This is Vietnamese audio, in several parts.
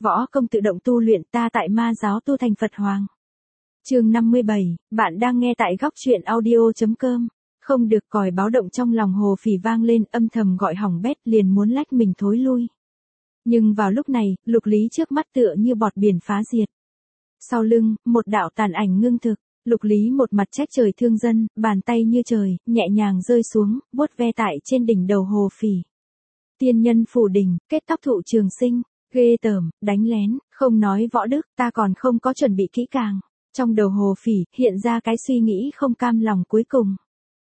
Võ công tự động tu luyện, ta tại ma giáo tu thành Phật Hoàng. Chương 57, bạn đang nghe tại góc truyện audio.com. Không được, còi báo động trong lòng Hồ Phỉ vang lên, âm thầm gọi hỏng bét, liền muốn lách mình thối lui. Nhưng vào lúc này, Lục Lý trước mắt tựa như bọt biển phá diệt. Sau lưng, một đạo tàn ảnh ngưng thực. Lục Lý một mặt trách trời thương dân, bàn tay như trời, nhẹ nhàng rơi xuống, vuốt ve tại trên đỉnh đầu Hồ Phỉ. Tiên nhân phủ đỉnh, kết tóc thụ trường sinh, ghê tởm, đánh lén, không nói võ đức, ta còn không có chuẩn bị kỹ càng. Trong đầu Hồ Phỉ hiện ra cái suy nghĩ không cam lòng cuối cùng.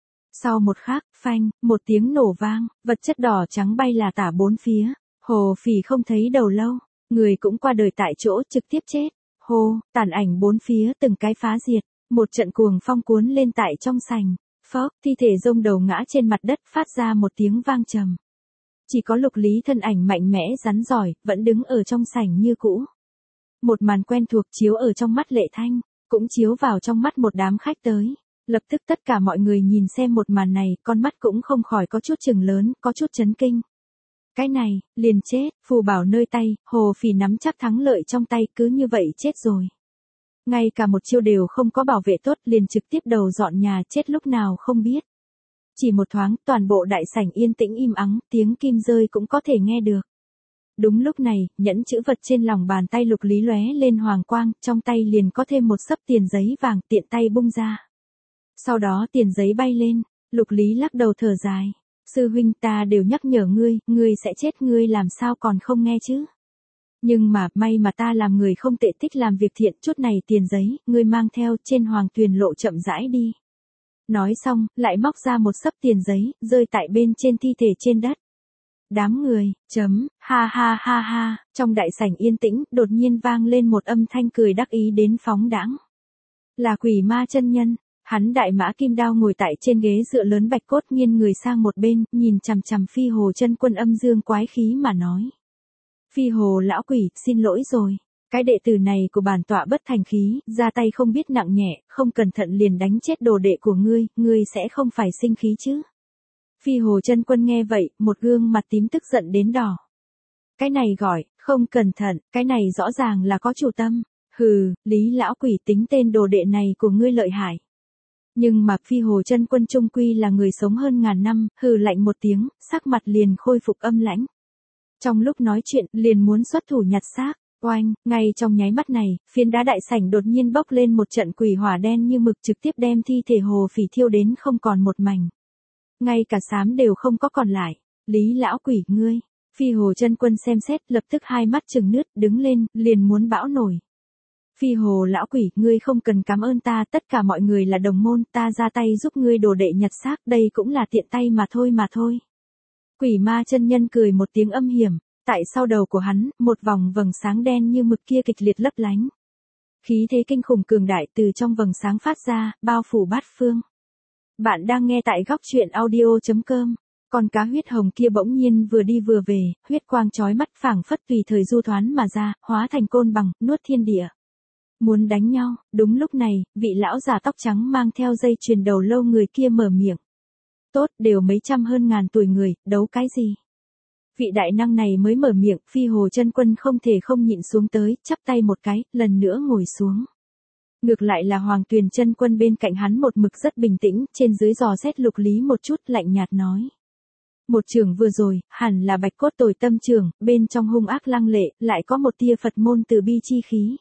Sau một khắc, phanh, một tiếng nổ vang, vật chất đỏ trắng bay là tả bốn phía. Hồ Phỉ không thấy đầu lâu, người cũng qua đời tại chỗ, trực tiếp chết. Hô, tàn ảnh bốn phía từng cái phá diệt, một trận cuồng phong cuốn lên tại trong sành. Phốc, thi thể rông đầu ngã trên mặt đất, phát ra một tiếng vang trầm. Chỉ có Lục Lý thân ảnh mạnh mẽ rắn giỏi, vẫn đứng ở trong sảnh như cũ. Một màn quen thuộc chiếu ở trong mắt Lệ Thanh, cũng chiếu vào trong mắt một đám khách tới. Lập tức tất cả mọi người nhìn xem một màn này, con mắt cũng không khỏi có chút chừng lớn, có chút chấn kinh. Cái này, liền chết, phù bảo nơi tay, Hồ Phỉ nắm chắc thắng lợi trong tay, cứ như vậy chết rồi. Ngay cả một chiêu đều không có bảo vệ tốt, liền trực tiếp đầu dọn nhà, chết lúc nào không biết. Chỉ một thoáng, toàn bộ đại sảnh yên tĩnh im ắng, tiếng kim rơi cũng có thể nghe được. Đúng lúc này, nhẫn chữ vật trên lòng bàn tay Lục Lý lóe lên hoàng quang, trong tay liền có thêm một xấp tiền giấy vàng, tiện tay bung ra. Sau đó tiền giấy bay lên, Lục Lý lắc đầu thở dài. Sư huynh, ta đều nhắc nhở ngươi sẽ chết, ngươi làm sao còn không nghe chứ? Nhưng mà, may mà ta làm người không tệ, thích làm việc thiện, chút này tiền giấy, ngươi mang theo, trên hoàng tuyền lộ chậm rãi đi. Nói xong, lại móc ra một xấp tiền giấy, rơi tại bên trên thi thể trên đất. Đám người, ha ha ha ha, trong đại sảnh yên tĩnh, đột nhiên vang lên một âm thanh cười đắc ý đến phóng đãng. Là Quỷ Ma chân nhân, hắn đại mã kim đao ngồi tại trên ghế dựa lớn bạch cốt, nghiêng người sang một bên, nhìn chằm chằm Phi Hồ chân quân âm dương quái khí mà nói. Phi Hồ lão quỷ, xin lỗi rồi. Cái đệ tử này của bản tọa bất thành khí, ra tay không biết nặng nhẹ, không cẩn thận liền đánh chết đồ đệ của ngươi sẽ không phải sinh khí chứ? Phi Hồ chân quân nghe vậy, một gương mặt tím tức giận đến đỏ. Cái này gọi, không cẩn thận, cái này rõ ràng là có chủ tâm. Hừ, Lý lão quỷ, tính tên đồ đệ này của ngươi lợi hại. Nhưng mà Phi Hồ chân quân trung quy là người sống hơn ngàn năm, hừ lạnh một tiếng, sắc mặt liền khôi phục âm lãnh. Trong lúc nói chuyện, liền muốn xuất thủ nhặt xác. Oanh, ngay trong nháy mắt này, phiến đá đại sảnh đột nhiên bốc lên một trận quỷ hỏa đen như mực, trực tiếp đem thi thể Hồ Phỉ thiêu đến không còn một mảnh. Ngay cả xám đều không có còn lại. Lý lão quỷ, ngươi. Phi Hồ chân quân xem xét, lập tức hai mắt trừng nước, đứng lên, liền muốn bão nổi. Phi Hồ lão quỷ, ngươi không cần cảm ơn ta, tất cả mọi người là đồng môn, ta ra tay giúp ngươi đồ đệ nhặt xác, đây cũng là tiện tay mà thôi. Quỷ Ma chân nhân cười một tiếng âm hiểm, tại sau đầu của hắn, một vòng vầng sáng đen như mực kia kịch liệt lấp lánh. Khí thế kinh khủng cường đại từ trong vầng sáng phát ra, bao phủ bát phương. Bạn đang nghe tại góc truyện audio.com. Con cá huyết hồng kia bỗng nhiên vừa đi vừa về, huyết quang chói mắt phảng phất tùy thời du thoán mà ra, hóa thành côn bằng, nuốt thiên địa. Muốn đánh nhau, đúng lúc này, vị lão già tóc trắng mang theo dây chuyền đầu lâu người kia mở miệng. Tốt, đều mấy trăm hơn ngàn tuổi người, đấu cái gì? Vị đại năng này mới mở miệng, Phi Hồ chân quân không thể không nhịn xuống tới, chắp tay một cái, lần nữa ngồi xuống. Ngược lại là Hoàng Tuyền chân quân bên cạnh hắn một mực rất bình tĩnh, trên dưới dò xét Lục Lý một chút, lạnh nhạt nói. Một trường vừa rồi, hẳn là bạch cốt tồi tâm trường, bên trong hung ác lăng lệ, lại có một tia Phật môn từ bi chi khí.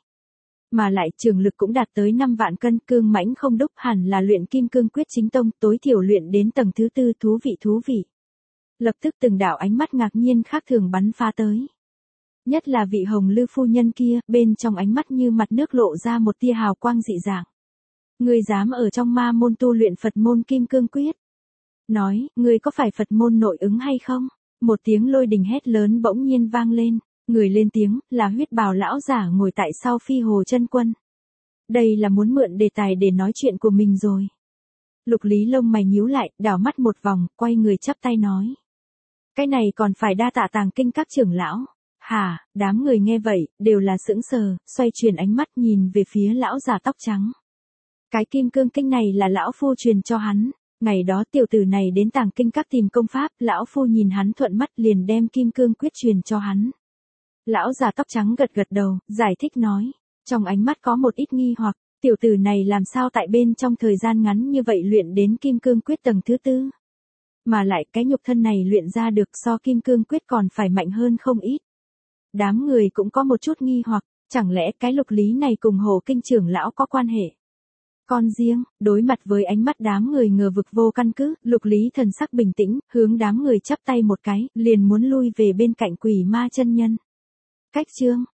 Mà lại trường lực cũng đạt tới 5 vạn cân, cương mãnh không đúc, hẳn là luyện kim cương quyết chính tông, tối thiểu luyện đến tầng thứ 4, thú vị. Lập tức từng đạo ánh mắt ngạc nhiên khác thường bắn phá tới. Nhất là vị Hồng Lư phu nhân kia, bên trong ánh mắt như mặt nước lộ ra một tia hào quang dị dạng. Ngươi dám ở trong ma môn tu luyện Phật môn kim cương quyết? Nói, ngươi có phải Phật môn nội ứng hay không? Một tiếng lôi đình hét lớn bỗng nhiên vang lên. Người lên tiếng, là huyết bào lão giả ngồi tại sau Phi Hồ chân quân. Đây là muốn mượn đề tài để nói chuyện của mình rồi. Lục Lý lông mày nhíu lại, đảo mắt một vòng, quay người chắp tay nói. Cái này còn phải đa tạ Tàng Kinh các trưởng lão. Hả, đám người nghe vậy, đều là sững sờ, xoay chuyển ánh mắt nhìn về phía lão già tóc trắng. Cái kim cương kinh này là lão phu truyền cho hắn. Ngày đó tiểu tử này đến Tàng Kinh các tìm công pháp, lão phu nhìn hắn thuận mắt liền đem kim cương quyết truyền cho hắn. Lão già tóc trắng gật gật đầu, giải thích nói. Trong ánh mắt có một ít nghi hoặc, tiểu tử này làm sao tại bên trong thời gian ngắn như vậy luyện đến kim cương quyết tầng thứ 4. Mà lại cái nhục thân này luyện ra được so kim cương quyết còn phải mạnh hơn không ít. Đám người cũng có một chút nghi hoặc, chẳng lẽ cái Lục Lý này cùng Hồ Kinh trưởng lão có quan hệ? Con riêng, đối mặt với ánh mắt đám người ngờ vực vô căn cứ, Lục Lý thần sắc bình tĩnh, hướng đám người chắp tay một cái, liền muốn lui về bên cạnh Quỷ Ma chân nhân. Cách chương